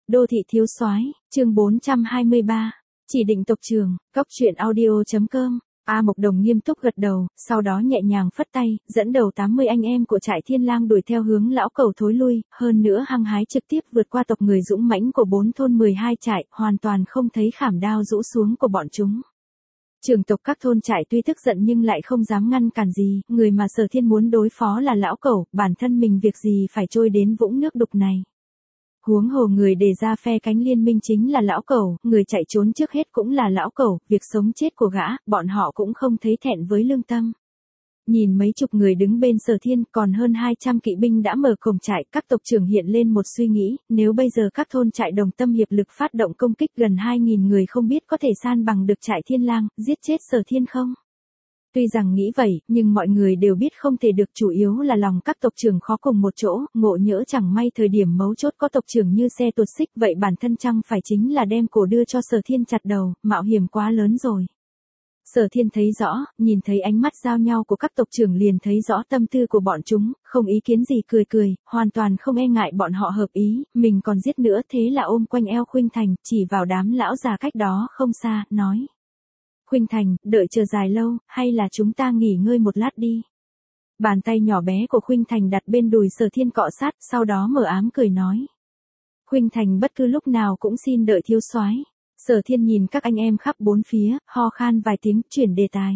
Đô thị thiếu soái, chương 423. Chỉ định tộc trưởng, Cóc truyện audio.com. A Mộc Đồng nghiêm túc gật đầu, sau đó nhẹ nhàng phất tay, dẫn đầu 80 anh em của trại Thiên Lang đuổi theo hướng lão cầu thối lui, hơn nữa hăng hái trực tiếp vượt qua tộc người dũng mãnh của 4 thôn 12 trại, hoàn toàn không thấy khảm đao rũ xuống của bọn chúng. Trưởng tộc các thôn trại tuy tức giận nhưng lại không dám ngăn cản gì, người mà Sở Thiên muốn đối phó là lão cẩu, bản thân mình việc gì phải trôi đến vũng nước đục này. Huống hồ người đề ra phe cánh liên minh chính là lão cẩu, người chạy trốn trước hết cũng là lão cẩu, việc sống chết của gã, bọn họ cũng không thấy thẹn với lương tâm. Nhìn mấy chục người đứng bên Sở Thiên, còn hơn 200 kỵ binh đã mở cổng trại, các tộc trưởng hiện lên một suy nghĩ, nếu bây giờ các thôn trại đồng tâm hiệp lực phát động công kích gần 2.000 người không biết có thể san bằng được trại Thiên Lang, giết chết Sở Thiên không? Tuy rằng nghĩ vậy, nhưng mọi người đều biết không thể được, chủ yếu là lòng các tộc trưởng khó cùng một chỗ, ngộ nhỡ chẳng may thời điểm mấu chốt có tộc trưởng như xe tuột xích, vậy bản thân chăng phải chính là đem cổ đưa cho Sở Thiên chặt đầu, mạo hiểm quá lớn rồi. Sở Thiên thấy rõ, nhìn thấy ánh mắt giao nhau của các tộc trưởng liền thấy rõ tâm tư của bọn chúng, không ý kiến gì, cười cười, hoàn toàn không e ngại bọn họ hợp ý, mình còn giết nữa, thế là ôm quanh eo Khuynh Thành, chỉ vào đám lão già cách đó không xa, nói. Khuynh Thành, đợi chờ dài lâu, hay là chúng ta nghỉ ngơi một lát đi. Bàn tay nhỏ bé của Khuynh Thành đặt bên đùi Sở Thiên cọ sát, sau đó mở ám cười nói. Khuynh Thành bất cứ lúc nào cũng xin đợi thiếu soái. Sở Thiên nhìn các anh em khắp bốn phía, ho khan vài tiếng, chuyển đề tài.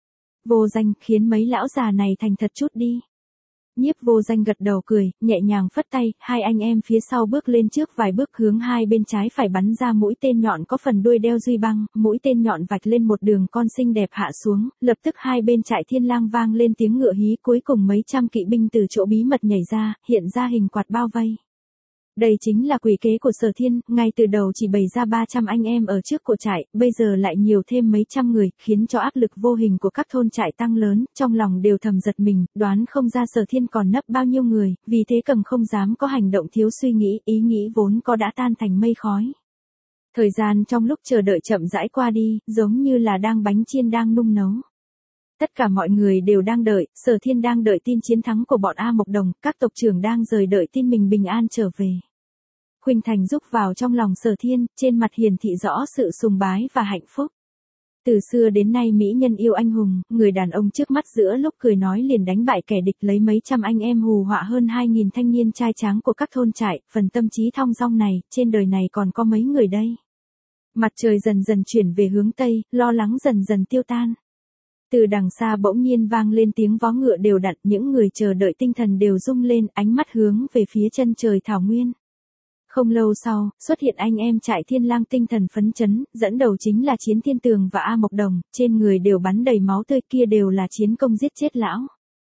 Vô Danh, khiến mấy lão già này thành thật chút đi. Nhiếp Vô Danh gật đầu cười, nhẹ nhàng phất tay, hai anh em phía sau bước lên trước vài bước, hướng hai bên trái phải bắn ra mũi tên nhọn có phần đuôi đeo duy băng, mũi tên nhọn vạch lên một đường con xinh đẹp hạ xuống, lập tức hai bên trại Thiên Lang vang lên tiếng ngựa hí, cuối cùng mấy trăm kỵ binh từ chỗ bí mật nhảy ra, hiện ra hình quạt bao vây. Đây chính là quỷ kế của Sở Thiên, ngay từ đầu chỉ bày ra 300 anh em ở trước của trại, bây giờ lại nhiều thêm mấy trăm người, khiến cho áp lực vô hình của các thôn trại tăng lớn, trong lòng đều thầm giật mình, đoán không ra Sở Thiên còn nấp bao nhiêu người, vì thế cầm không dám có hành động thiếu suy nghĩ, ý nghĩ vốn có đã tan thành mây khói. Thời gian trong lúc chờ đợi chậm rãi qua đi, giống như là đang bánh chiên đang nung nấu. Tất cả mọi người đều đang đợi, Sở Thiên đang đợi tin chiến thắng của bọn A Mộc Đồng, các tộc trưởng đang rời đợi tin mình bình an trở về. Khuynh Thành rúc vào trong lòng Sở Thiên, trên mặt hiển thị rõ sự sùng bái và hạnh phúc. Từ xưa đến nay mỹ nhân yêu anh hùng, người đàn ông trước mắt giữa lúc cười nói liền đánh bại kẻ địch, lấy mấy trăm anh em hù họa hơn 2.000 thanh niên trai tráng của các thôn trại, phần tâm trí thong dong này, trên đời này còn có mấy người đây. Mặt trời dần dần chuyển về hướng Tây, lo lắng dần dần tiêu tan. Từ đằng xa bỗng nhiên vang lên tiếng vó ngựa đều đặn, những người chờ đợi tinh thần đều rung lên, ánh mắt hướng về phía chân trời thảo nguyên. Không lâu sau, xuất hiện anh em trại Thiên Lang tinh thần phấn chấn, dẫn đầu chính là Chiến Thiên Tường và A Mộc Đồng, trên người đều bắn đầy máu tươi, kia đều là chiến công giết chết lão.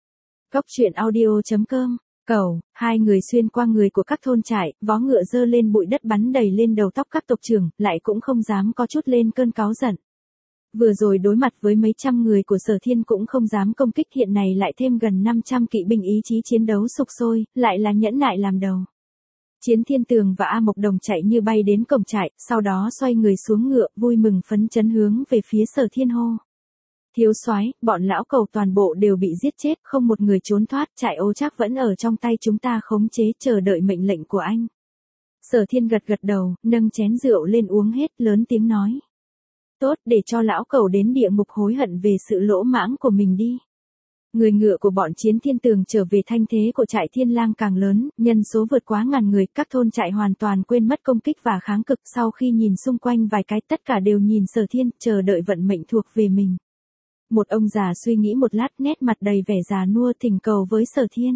Cóc truyện audio.com. Cẩu, hai người xuyên qua người của các thôn trại, vó ngựa dơ lên bụi đất bắn đầy lên đầu tóc các tộc trưởng, lại cũng không dám có chút lên cơn cáu giận. Vừa rồi đối mặt với mấy trăm người của Sở Thiên cũng không dám công kích, hiện này lại thêm gần 500 kỵ binh ý chí chiến đấu sục sôi, lại là nhẫn nại làm đầu. Chiến Thiên Tường và A Mộc Đồng chạy như bay đến cổng trại, sau đó xoay người xuống ngựa, vui mừng phấn chấn hướng về phía Sở Thiên hô. Thiếu soái, bọn lão cẩu toàn bộ đều bị giết chết, không một người trốn thoát, trại Ô Trác vẫn ở trong tay chúng ta khống chế, chờ đợi mệnh lệnh của anh. Sở Thiên gật gật đầu, nâng chén rượu lên uống hết, lớn tiếng nói. Tốt, để cho lão cẩu đến địa ngục hối hận về sự lỗ mãng của mình đi. Người ngựa của bọn Chiến Thiên Tường trở về, thanh thế của trại Thiên Lang càng lớn, nhân số vượt quá ngàn người, các thôn trại hoàn toàn quên mất công kích và kháng cực, sau khi nhìn xung quanh vài cái tất cả đều nhìn Sở Thiên, chờ đợi vận mệnh thuộc về mình. Một ông già suy nghĩ một lát, nét mặt đầy vẻ già nua, thỉnh cầu với Sở Thiên.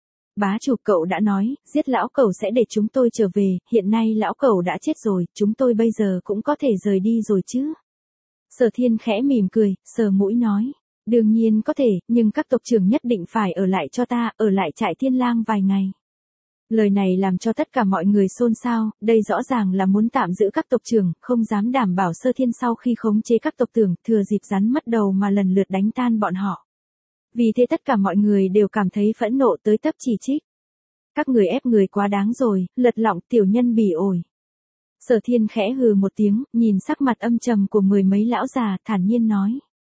Bá chủ, cậu đã nói, giết lão cẩu sẽ để chúng tôi trở về, hiện nay lão cẩu đã chết rồi, chúng tôi bây giờ cũng có thể rời đi rồi chứ. Sở Thiên khẽ mỉm cười, sờ mũi nói. Đương nhiên có thể, nhưng các tộc trưởng nhất định phải ở lại cho ta, ở lại trại Thiên Lang vài ngày. Lời này làm cho tất cả mọi người xôn xao, đây rõ ràng là muốn tạm giữ các tộc trưởng, không dám đảm bảo Sở Thiên sau khi khống chế các tộc trưởng, thừa dịp rắn mất đầu mà lần lượt đánh tan bọn họ. Vì thế tất cả mọi người đều cảm thấy phẫn nộ tới tấp chỉ trích. Các người ép người quá đáng rồi, lật lọng tiểu nhân bỉ ổi. Sở Thiên khẽ hừ một tiếng, nhìn sắc mặt âm trầm của mười mấy lão già, thản nhiên nói.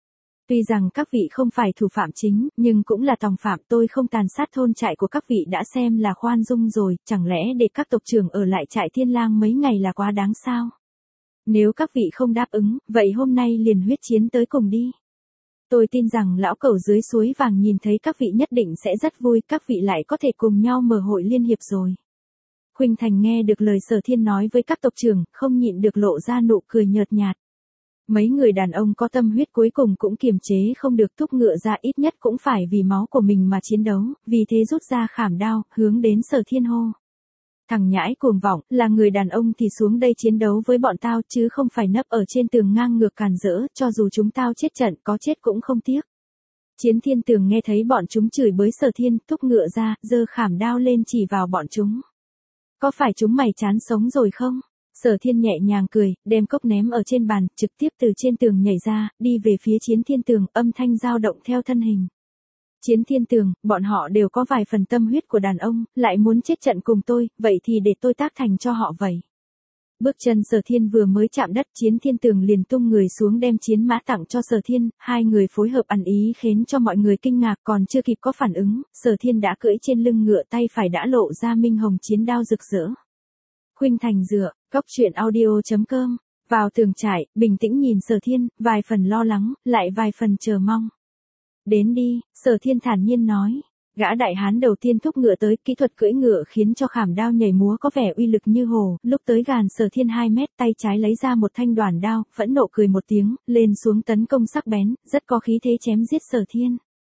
Tuy rằng các vị không phải thủ phạm chính, nhưng cũng là tòng phạm, tôi không tàn sát thôn trại của các vị đã xem là khoan dung rồi, chẳng lẽ để các tộc trưởng ở lại trại Thiên Lang mấy ngày là quá đáng sao? Nếu các vị không đáp ứng, vậy hôm nay liền huyết chiến tới cùng đi. Tôi tin rằng lão cẩu dưới suối vàng nhìn thấy các vị nhất định sẽ rất vui, các vị lại có thể cùng nhau mở hội liên hiệp rồi. Khuynh Thành nghe được lời Sở Thiên nói với các tộc trưởng, không nhịn được lộ ra nụ cười nhợt nhạt. Mấy người đàn ông có tâm huyết cuối cùng cũng kiềm chế không được thúc ngựa ra, ít nhất cũng phải vì máu của mình mà chiến đấu, vì thế rút ra khảm đao, hướng đến Sở Thiên hô. Thằng nhãi cuồng vọng, là người đàn ông thì xuống đây chiến đấu với bọn tao chứ không phải nấp ở trên tường ngang ngược càn rỡ, cho dù chúng tao chết trận có chết cũng không tiếc. Chiến Thiên Tường nghe thấy bọn chúng chửi bới Sở Thiên, thúc ngựa ra, giơ khảm đao lên chỉ vào bọn chúng. Có phải chúng mày chán sống rồi không? Sở Thiên nhẹ nhàng cười, đem cốc ném ở trên bàn, trực tiếp từ trên tường nhảy ra, đi về phía Chiến Thiên Tường, âm thanh dao động theo thân hình. Chiến Thiên Tường, bọn họ đều có vài phần tâm huyết của đàn ông, lại muốn chết trận cùng tôi, vậy thì để tôi tác thành cho họ vậy. Bước chân Sở Thiên vừa mới chạm đất, Chiến Thiên Tường liền tung người xuống đem chiến mã tặng cho Sở Thiên, hai người phối hợp ăn ý khiến cho mọi người kinh ngạc, còn chưa kịp có phản ứng, Sở Thiên đã cưỡi trên lưng ngựa, tay phải đã lộ ra minh hồng chiến đao rực rỡ. Khuynh Thành dựa, cóc truyện audio.com, vào tường trại, bình tĩnh nhìn Sở Thiên, vài phần lo lắng, lại vài phần chờ mong. Đến đi, Sở Thiên thản nhiên nói. Gã đại hán đầu tiên thúc ngựa tới, kỹ thuật cưỡi ngựa khiến cho khảm đao nhảy múa có vẻ uy lực như hồ, lúc tới gần Sở Thiên 2 mét, tay trái lấy ra một thanh đoản đao, phẫn nộ cười một tiếng, lên xuống tấn công sắc bén, rất có khí thế chém giết Sở Thiên.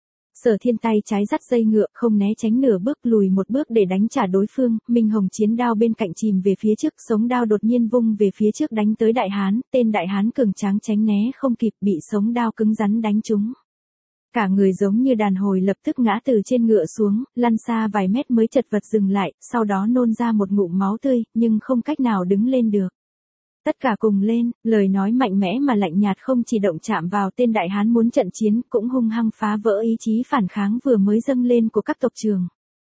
Sở Thiên tay trái dắt dây ngựa, không né tránh nửa bước, lùi một bước để đánh trả đối phương, minh hồng chiến đao bên cạnh chìm về phía trước, sống đao đột nhiên vung về phía trước đánh tới đại hán, tên đại hán cường tráng tránh né không kịp, bị sống đao cứng rắn đánh trúng. Cả người giống như đàn hồi lập tức ngã từ trên ngựa xuống, lăn xa vài mét mới chật vật dừng lại, sau đó nôn ra một ngụm máu tươi, nhưng không cách nào đứng lên được. Tất cả cùng lên, lời nói mạnh mẽ mà lạnh nhạt không chỉ động chạm vào tên đại hán muốn trận chiến, cũng hung hăng phá vỡ ý chí phản kháng vừa mới dâng lên của các tộc trưởng.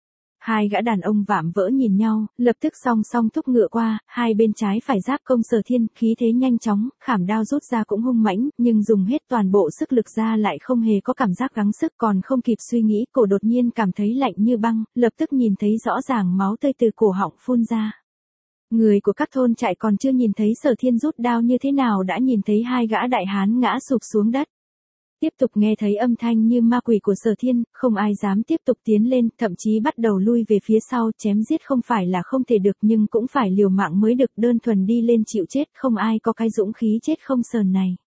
Hai gã đàn ông vạm vỡ nhìn nhau, lập tức song song thúc ngựa qua, hai bên trái phải giáp công Sở Thiên, khí thế nhanh chóng, khảm đao rút ra cũng hung mãnh, nhưng dùng hết toàn bộ sức lực ra lại không hề có cảm giác gắng sức, còn không kịp suy nghĩ, cổ đột nhiên cảm thấy lạnh như băng, lập tức nhìn thấy rõ ràng máu tươi từ cổ họng phun ra. Người của các thôn trại còn chưa nhìn thấy Sở Thiên rút đao như thế nào đã nhìn thấy hai gã đại hán ngã sụp xuống đất. Tiếp tục nghe thấy âm thanh như ma quỷ của Sở Thiên, không ai dám tiếp tục tiến lên, thậm chí bắt đầu lui về phía sau, chém giết không phải là không thể được nhưng cũng phải liều mạng mới được, đơn thuần đi lên chịu chết, không ai có cái dũng khí chết không sờn này.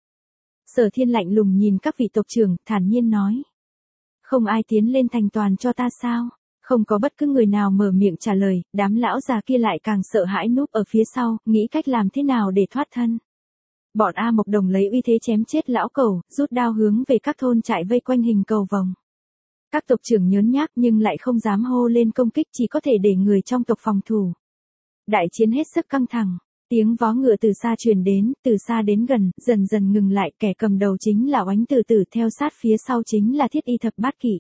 Sở Thiên lạnh lùng nhìn các vị tộc trưởng, thản nhiên nói. Không ai tiến lên thành toàn cho ta sao? Không có bất cứ người nào mở miệng trả lời, đám lão già kia lại càng sợ hãi núp ở phía sau, nghĩ cách làm thế nào để thoát thân. Bọn A Mộc Đồng lấy uy thế chém chết lão cẩu, rút đao hướng về các thôn trại vây quanh hình cầu vòng. Các tộc trưởng nhớn nhác nhưng lại không dám hô lên công kích, chỉ có thể để người trong tộc phòng thủ. Đại chiến hết sức căng thẳng, tiếng vó ngựa từ xa truyền đến, từ xa đến gần, dần dần ngừng lại, kẻ cầm đầu chính là Oánh Từ Từ, theo sát phía sau chính là Thiết Y Thập Bát Kỵ.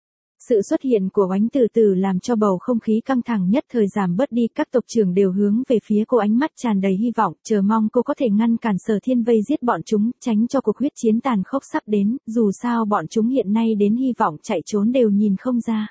Sự xuất hiện của Oánh Từ Từ làm cho bầu không khí căng thẳng nhất thời giảm bớt đi, các tộc trưởng đều hướng về phía cô, ánh mắt tràn đầy hy vọng, chờ mong cô có thể ngăn cản Sở Thiên vây giết bọn chúng, tránh cho cuộc huyết chiến tàn khốc sắp đến, dù sao bọn chúng hiện nay đến hy vọng chạy trốn đều nhìn không ra.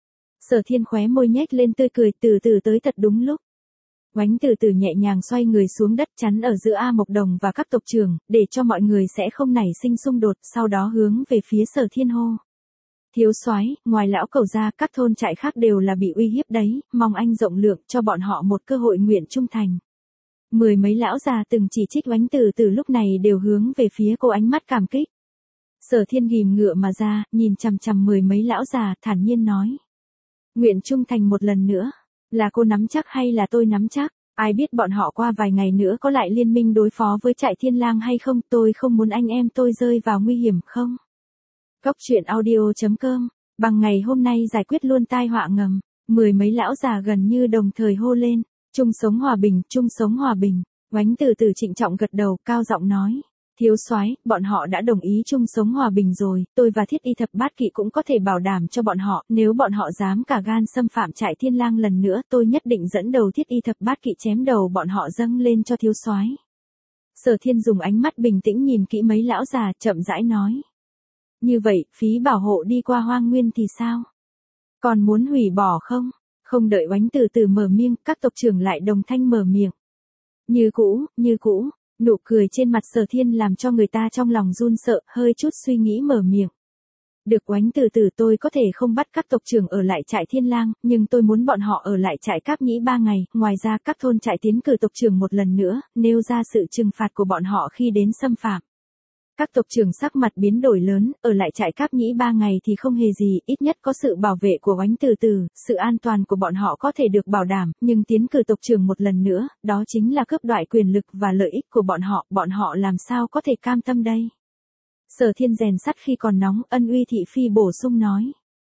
Sở Thiên khóe môi nhếch lên tươi cười, từ từ tới thật đúng lúc. Oánh Từ Từ nhẹ nhàng xoay người xuống đất, chắn ở giữa A Mộc Đồng và các tộc trưởng, để cho mọi người sẽ không nảy sinh xung đột, sau đó hướng về phía Sở Thiên hô. Thiếu soái, ngoài lão cẩu ra, các thôn trại khác đều là bị uy hiếp đấy, mong anh rộng lượng cho bọn họ một cơ hội nguyện trung thành. Mười mấy lão già từng chỉ trích Oánh Từ Từ lúc này đều hướng về phía cô, ánh mắt cảm kích. Sở Thiên ghim ngựa mà ra, nhìn chằm chằm mười mấy lão già, thản nhiên nói. Nguyện trung thành một lần nữa, là cô nắm chắc hay là tôi nắm chắc? Ai biết bọn họ qua vài ngày nữa có lại liên minh đối phó với trại Thiên Lang hay không, tôi không muốn anh em tôi rơi vào nguy hiểm không? Cóc truyện audio.com, bằng ngày hôm nay giải quyết luôn tai họa ngầm, mười mấy lão già gần như đồng thời hô lên, chung sống hòa bình, chung sống hòa bình. Oánh Từ Từ trịnh trọng gật đầu, cao giọng nói, thiếu soái, bọn họ đã đồng ý chung sống hòa bình rồi, tôi và Thiết Y Thập Bát Kỵ cũng có thể bảo đảm cho bọn họ, nếu bọn họ dám cả gan xâm phạm trại Thiên Lang lần nữa, tôi nhất định dẫn đầu Thiết Y Thập Bát Kỵ chém đầu bọn họ dâng lên cho thiếu soái. Sở Thiên dùng ánh mắt bình tĩnh nhìn kỹ mấy lão già, chậm rãi nói. Như vậy, phí bảo hộ đi qua Hoang Nguyên thì sao? Còn muốn hủy bỏ không? Không đợi Oánh từ từ mở miệng, các tộc trưởng lại đồng thanh mở miệng. Như cũ, nụ cười trên mặt Sở Thiên làm cho người ta trong lòng run sợ, hơi chút suy nghĩ mở miệng. Được Oánh từ từ, tôi có thể không bắt các tộc trưởng ở lại trại Thiên Lang, nhưng tôi muốn bọn họ ở lại trại Cáp Nhĩ 3 ngày, ngoài ra các thôn trại tiến cử tộc trưởng một lần nữa, nêu ra sự trừng phạt của bọn họ khi đến xâm phạm. Các tộc trưởng sắc mặt biến đổi lớn, ở lại trại Cáp Nhĩ 3 ngày thì không hề gì, ít nhất có sự bảo vệ của Oánh từ từ, sự an toàn của bọn họ có thể được bảo đảm, nhưng tiến cử tộc trưởng một lần nữa, đó chính là cướp đoạt quyền lực và lợi ích của bọn họ làm sao có thể cam tâm đây? Sở Thiên rèn sắt khi còn nóng, Ân Uy thị phi bổ sung nói.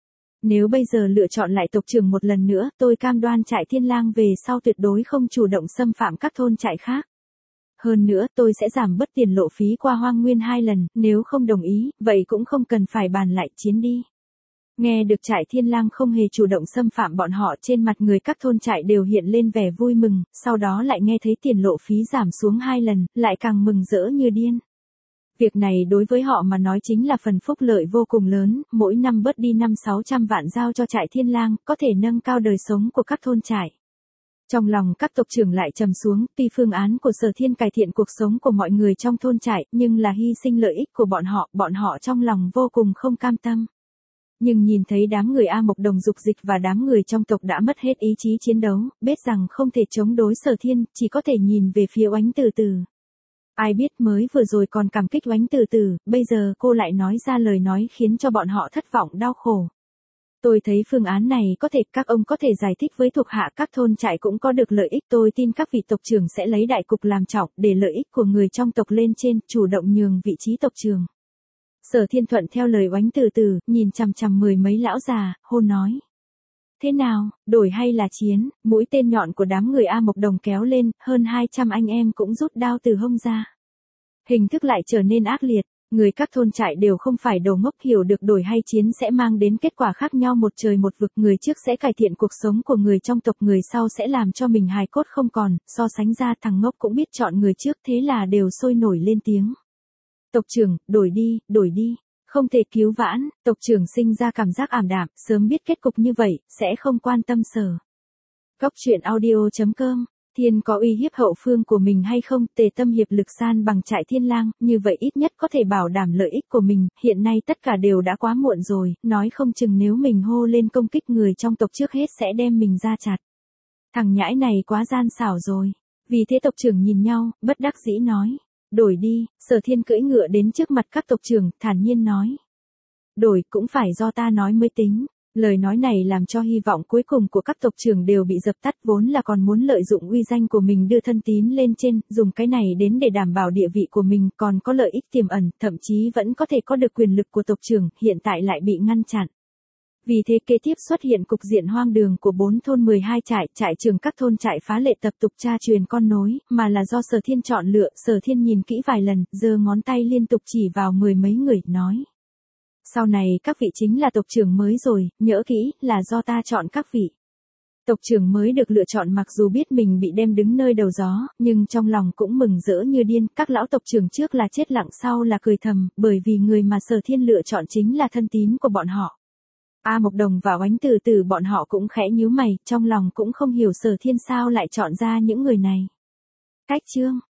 Nếu bây giờ lựa chọn lại tộc trưởng một lần nữa, tôi cam đoan trại Thiên Lang về sau tuyệt đối không chủ động xâm phạm các thôn trại khác. Hơn nữa, tôi sẽ giảm bớt tiền lộ phí qua Hoang Nguyên 2 lần, nếu không đồng ý, vậy cũng không cần phải bàn lại chiến đi. Nghe được trại Thiên Lang không hề chủ động xâm phạm bọn họ, trên mặt người các thôn trại đều hiện lên vẻ vui mừng, sau đó lại nghe thấy tiền lộ phí giảm xuống 2 lần, lại càng mừng rỡ như điên. Việc này đối với họ mà nói chính là phần phúc lợi vô cùng lớn, mỗi năm bớt đi 500-600 vạn giao cho trại Thiên Lang, có thể nâng cao đời sống của các thôn trại. Trong lòng các tộc trưởng lại trầm xuống, tuy phương án của Sở Thiên cải thiện cuộc sống của mọi người trong thôn trại, nhưng là hy sinh lợi ích của bọn họ trong lòng vô cùng không cam tâm. Nhưng nhìn thấy đám người A Mộc Đồng Dục Dịch và đám người trong tộc đã mất hết ý chí chiến đấu, biết rằng không thể chống đối Sở Thiên, chỉ có thể nhìn về phía Oánh từ từ. Ai biết mới vừa rồi còn cảm kích Oánh từ từ, bây giờ cô lại nói ra lời nói khiến cho bọn họ thất vọng đau khổ. Tôi thấy phương án này có thể, các ông có thể giải thích với thuộc hạ các thôn trại cũng có được lợi ích, tôi tin các vị tộc trưởng sẽ lấy đại cục làm trọng, để lợi ích của người trong tộc lên trên, chủ động nhường vị trí tộc trưởng. Sở Thiên thuận theo lời Oánh từ từ, nhìn chằm chằm mười mấy lão già, hôn nói. Thế nào, đổi hay là chiến? Mũi tên nhọn của đám người A Mộc Đồng kéo lên, hơn 200 anh em cũng rút đao từ hông ra. Hình thức lại trở nên ác liệt, người các thôn trại đều không phải đồ ngốc, hiểu được đổi hay chiến sẽ mang đến kết quả khác nhau một trời một vực, người trước sẽ cải thiện cuộc sống của người trong tộc, người sau sẽ làm cho mình hài cốt không còn, so sánh ra thằng ngốc cũng biết chọn người trước, thế là đều sôi nổi lên tiếng. Tộc trưởng, đổi đi. Không thể cứu vãn, tộc trưởng sinh ra cảm giác ảm đạm, sớm biết kết cục như vậy, sẽ không quan tâm Sở. Góc truyện audio.com, Thiên có uy hiếp hậu phương của mình hay không, tề tâm hiệp lực san bằng trại Thiên Lang, như vậy ít nhất có thể bảo đảm lợi ích của mình, hiện nay tất cả đều đã quá muộn rồi, nói không chừng nếu mình hô lên công kích người trong tộc trước hết sẽ đem mình ra chặt. Thằng nhãi này quá gian xảo rồi, vì thế tộc trưởng nhìn nhau, bất đắc dĩ nói. Đổi đi, Sở Thiên cưỡi ngựa đến trước mặt các tộc trưởng, thản nhiên nói. Đổi cũng phải do ta nói mới tính. Lời nói này làm cho hy vọng cuối cùng của các tộc trưởng đều bị dập tắt, vốn là còn muốn lợi dụng uy danh của mình đưa thân tín lên trên, dùng cái này đến để đảm bảo địa vị của mình, còn có lợi ích tiềm ẩn, thậm chí vẫn có thể có được quyền lực của tộc trưởng, hiện tại lại bị ngăn chặn. Vì thế kế tiếp xuất hiện cục diện hoang đường của 4 thôn 12 trại trưởng các thôn trại phá lệ tập tục tra truyền con nối, mà là do Sở Thiên chọn lựa. Sở Thiên nhìn kỹ vài lần, giơ ngón tay liên tục chỉ vào mười mấy người, nói. Sau này các vị chính là tộc trưởng mới rồi, nhớ kỹ, là do ta chọn các vị. Tộc trưởng mới được lựa chọn mặc dù biết mình bị đem đứng nơi đầu gió, nhưng trong lòng cũng mừng rỡ như điên, các lão tộc trưởng trước là chết lặng sau là cười thầm, bởi vì người mà Sở Thiên lựa chọn chính là thân tín của bọn họ. A Mộc Đồng và Oánh từ từ bọn họ cũng khẽ nhíu mày, trong lòng cũng không hiểu Sở Thiên sao lại chọn ra những người này. Cách chương